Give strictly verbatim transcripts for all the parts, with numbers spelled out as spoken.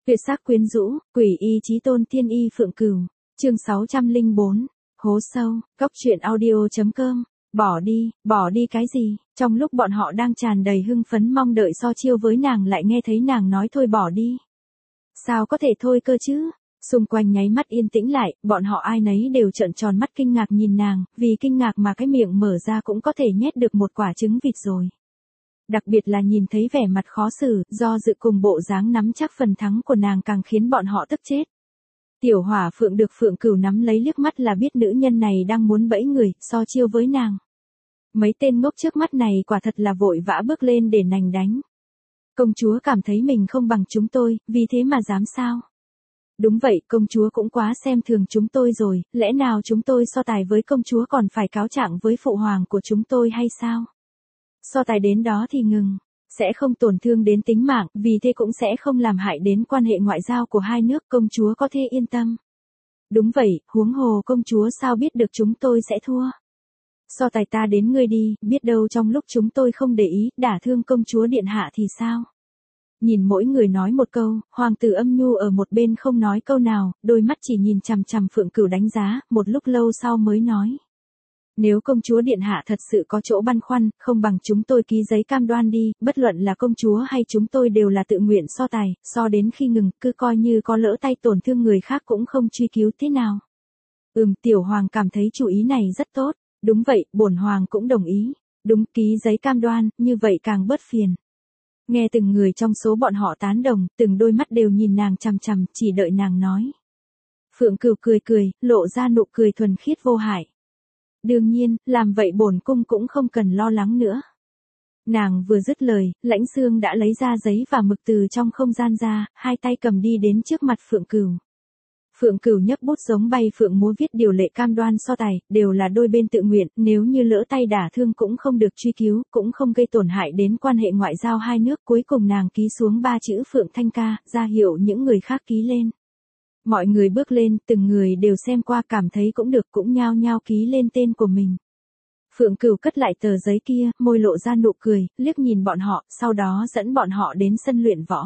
Tuyệt sắc quyến rũ, quỷ y chí tôn tiên y Phượng Cửu. Chương sáu trăm lẻ bốn. Hố sâu, góc truyện audio chấm com. Bỏ đi, bỏ đi cái gì? Trong lúc bọn họ đang tràn đầy hưng phấn mong đợi so chiêu với nàng lại nghe thấy nàng nói thôi bỏ đi. Sao có thể thôi cơ chứ? Xung quanh nháy mắt yên tĩnh lại, bọn họ ai nấy đều trợn tròn mắt kinh ngạc nhìn nàng, vì kinh ngạc mà cái miệng mở ra cũng có thể nhét được một quả trứng vịt rồi. Đặc biệt là nhìn thấy vẻ mặt khó xử, do dự cùng bộ dáng nắm chắc phần thắng của nàng càng khiến bọn họ tức chết. Tiểu Hỏa Phượng được Phượng Cửu nắm lấy liếc mắt là biết nữ nhân này đang muốn bẫy người, so chiêu với nàng. Mấy tên ngốc trước mắt này quả thật là vội vã bước lên để nành đánh. Công chúa cảm thấy mình không bằng chúng tôi, vì thế mà dám sao? Đúng vậy, công chúa cũng quá xem thường chúng tôi rồi, lẽ nào chúng tôi so tài với công chúa còn phải cáo trạng với phụ hoàng của chúng tôi hay sao? So tài đến đó thì ngừng, sẽ không tổn thương đến tính mạng, vì thế cũng sẽ không làm hại đến quan hệ ngoại giao của hai nước, công chúa có thể yên tâm. Đúng vậy, huống hồ công chúa sao biết được chúng tôi sẽ thua? So tài ta đến ngươi đi, biết đâu trong lúc chúng tôi không để ý, đả thương công chúa điện hạ thì sao? Nhìn mỗi người nói một câu, hoàng tử Âm Nhu ở một bên không nói câu nào, đôi mắt chỉ nhìn chằm chằm Phượng Cửu đánh giá, một lúc lâu sau mới nói. Nếu công chúa điện hạ thật sự có chỗ băn khoăn, không bằng chúng tôi ký giấy cam đoan đi, bất luận là công chúa hay chúng tôi đều là tự nguyện so tài, so đến khi ngừng, cứ coi như có lỡ tay tổn thương người khác cũng không truy cứu thế nào. Ừm, tiểu hoàng cảm thấy chủ ý này rất tốt, đúng vậy, bổn hoàng cũng đồng ý, đúng, ký giấy cam đoan, như vậy càng bớt phiền. Nghe từng người trong số bọn họ tán đồng, từng đôi mắt đều nhìn nàng chằm chằm, chỉ đợi nàng nói. Phượng Cửu cười cười, lộ ra nụ cười thuần khiết vô hại. Đương nhiên, làm vậy bổn cung cũng không cần lo lắng nữa. Nàng vừa dứt lời, Lãnh Xương đã lấy ra giấy và mực từ trong không gian ra, hai tay cầm đi đến trước mặt Phượng Cửu. Phượng Cửu nhấc bút giống bay phượng múa viết điều lệ cam đoan so tài, đều là đôi bên tự nguyện, nếu như lỡ tay đả thương cũng không được truy cứu, cũng không gây tổn hại đến quan hệ ngoại giao hai nước. Cuối cùng nàng ký xuống ba chữ Phượng Thanh Ca, ra hiệu những người khác ký lên. Mọi người bước lên, từng người đều xem qua cảm thấy cũng được, cũng nhao nhao ký lên tên của mình. Phượng Cửu cất lại tờ giấy kia, môi lộ ra nụ cười, liếc nhìn bọn họ, sau đó dẫn bọn họ đến sân luyện võ.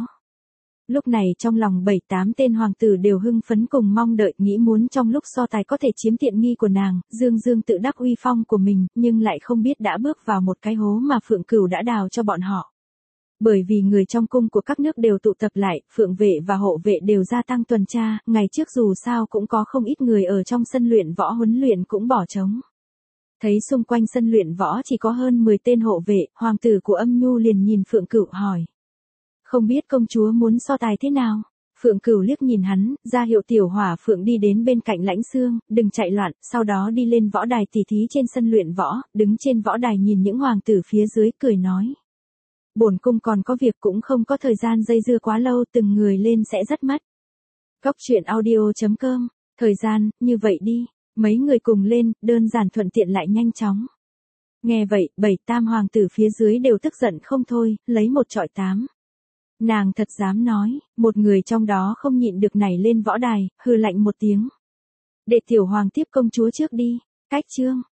Lúc này trong lòng bảy tám tên hoàng tử đều hưng phấn cùng mong đợi, nghĩ muốn trong lúc so tài có thể chiếm tiện nghi của nàng, dương dương tự đắc uy phong của mình, nhưng lại không biết đã bước vào một cái hố mà Phượng Cửu đã đào cho bọn họ. Bởi vì người trong cung của các nước đều tụ tập lại, phượng vệ và hộ vệ đều gia tăng tuần tra, ngày trước dù sao cũng có không ít người ở trong sân luyện võ huấn luyện cũng bỏ trống. Thấy xung quanh sân luyện võ chỉ có hơn mười tên hộ vệ, hoàng tử của Âm Nhu liền nhìn Phượng Cửu hỏi. Không biết công chúa muốn so tài thế nào? Phượng Cửu liếc nhìn hắn, ra hiệu Tiểu Hỏa Phượng đi đến bên cạnh Lãnh Xương, đừng chạy loạn, sau đó đi lên võ đài tỉ thí trên sân luyện võ, đứng trên võ đài nhìn những hoàng tử phía dưới cười nói. Bổn cung còn có việc cũng không có thời gian dây dưa quá lâu, từng người lên sẽ rất mất. Góc truyện audio chấm com, thời gian, như vậy đi, mấy người cùng lên, đơn giản thuận tiện lại nhanh chóng. Nghe vậy, bảy tam hoàng tử phía dưới đều tức giận không thôi, lấy một trọi tám. Nàng thật dám nói, một người trong đó không nhịn được nảy lên võ đài, hừ lạnh một tiếng. Để tiểu hoàng tiếp công chúa trước đi, cách chương.